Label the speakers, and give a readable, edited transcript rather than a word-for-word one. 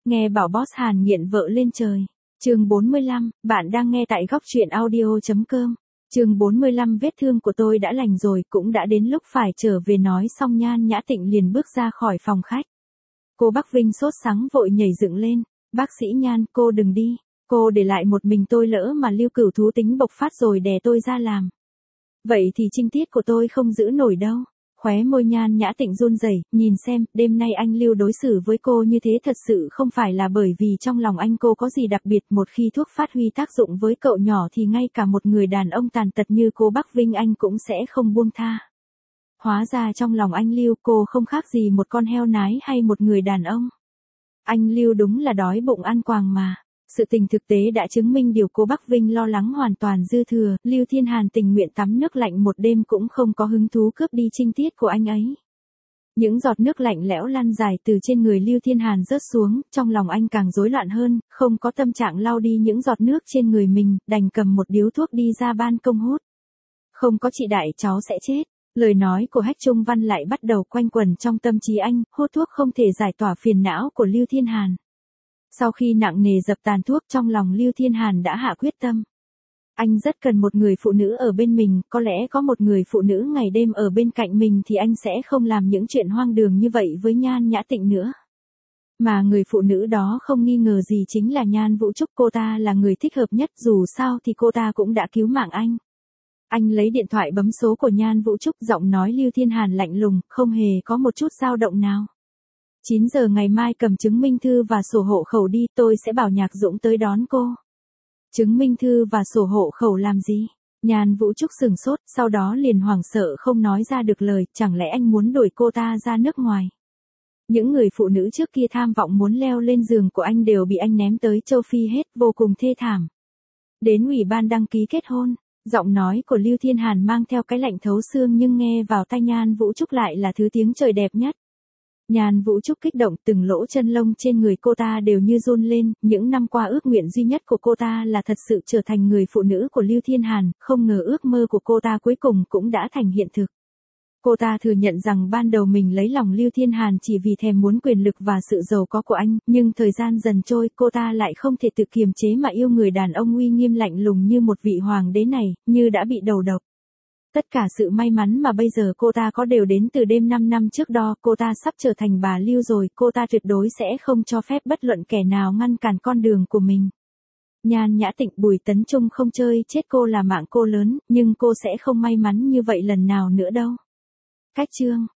Speaker 1: Nghe bảo boss Hàn nghiện vợ lên trời. Chương 45, bạn đang nghe tại góc truyện audio.com. Chương 45, vết thương của tôi đã lành rồi, cũng đã đến lúc phải trở về. Nói xong Nhan Nhã Tịnh liền bước ra khỏi phòng khách. Cô Bắc Vinh sốt sắng vội nhảy dựng lên. Bác sĩ Nhan, cô đừng đi. Cô để lại một mình tôi, lỡ mà Lưu Cửu thú tính bộc phát rồi đè tôi ra làm. Vậy thì trinh tiết của tôi không giữ nổi đâu. Khóe môi Nhan Nhã Tịnh run rẩy, nhìn xem, đêm nay anh Lưu đối xử với cô như thế thật sự không phải là bởi vì trong lòng anh cô có gì đặc biệt. Một khi thuốc phát huy tác dụng với cậu nhỏ thì ngay cả một người đàn ông tàn tật như cô Bắc Vinh anh cũng sẽ không buông tha. Hóa ra trong lòng anh Lưu cô không khác gì một con heo nái hay một người đàn ông. Anh Lưu đúng là đói bụng ăn quàng mà. Sự tình thực tế đã chứng minh điều cô Bắc Vinh lo lắng hoàn toàn dư thừa. Lưu Thiên Hàn tình nguyện tắm nước lạnh một đêm cũng không có hứng thú cướp đi trinh tiết của anh ấy. Những giọt nước lạnh lẽo lăn dài từ trên người Lưu Thiên Hàn rớt xuống, trong lòng anh càng rối loạn hơn, không có tâm trạng lau đi những giọt nước trên người mình, đành cầm một điếu thuốc đi ra ban công hút. Không có chị đại cháu sẽ chết. Lời nói của Hách Trung Văn lại bắt đầu quanh quẩn trong tâm trí anh, hút thuốc không thể giải tỏa phiền não của Lưu Thiên Hàn. Sau khi nặng nề dập tàn thuốc, trong lòng Lưu Thiên Hàn đã hạ quyết tâm. Anh rất cần một người phụ nữ ở bên mình, có lẽ có một người phụ nữ ngày đêm ở bên cạnh mình thì anh sẽ không làm những chuyện hoang đường như vậy với Nhan Nhã Tịnh nữa. Mà người phụ nữ đó không nghi ngờ gì chính là Nhan Vũ Trúc, cô ta là người thích hợp nhất, dù sao thì cô ta cũng đã cứu mạng anh. Anh lấy điện thoại bấm số của Nhan Vũ Trúc, giọng nói Lưu Thiên Hàn lạnh lùng, không hề có một chút dao động nào. 9 giờ ngày mai cầm chứng minh thư và sổ hộ khẩu đi, tôi sẽ bảo Nhạc Dũng tới đón cô. Chứng minh thư và sổ hộ khẩu làm gì? Nhan Vũ Trúc sửng sốt, sau đó liền hoảng sợ không nói ra được lời, chẳng lẽ anh muốn đuổi cô ta ra nước ngoài? Những người phụ nữ trước kia tham vọng muốn leo lên giường của anh đều bị anh ném tới châu Phi hết, vô cùng thê thảm. Đến ủy ban đăng ký kết hôn, giọng nói của Lưu Thiên Hàn mang theo cái lạnh thấu xương nhưng nghe vào tai Nhan Vũ Trúc lại là thứ tiếng trời đẹp nhất. Nhan Vũ Trúc kích động, từng lỗ chân lông trên người cô ta đều như run lên, những năm qua ước nguyện duy nhất của cô ta là thật sự trở thành người phụ nữ của Lưu Thiên Hàn, không ngờ ước mơ của cô ta cuối cùng cũng đã thành hiện thực. Cô ta thừa nhận rằng ban đầu mình lấy lòng Lưu Thiên Hàn chỉ vì thèm muốn quyền lực và sự giàu có của anh, nhưng thời gian dần trôi, cô ta lại không thể tự kiềm chế mà yêu người đàn ông uy nghiêm lạnh lùng như một vị hoàng đế này, như đã bị đầu độc. Tất cả sự may mắn mà bây giờ cô ta có đều đến từ đêm 5 năm trước đó, cô ta sắp trở thành bà Lưu rồi, cô ta tuyệt đối sẽ không cho phép bất luận kẻ nào ngăn cản con đường của mình. Nhan Nhã Tịnh, Bùi Tấn Trung không chơi chết cô là mạng cô lớn, nhưng cô sẽ không may mắn như vậy lần nào nữa đâu. Cách chương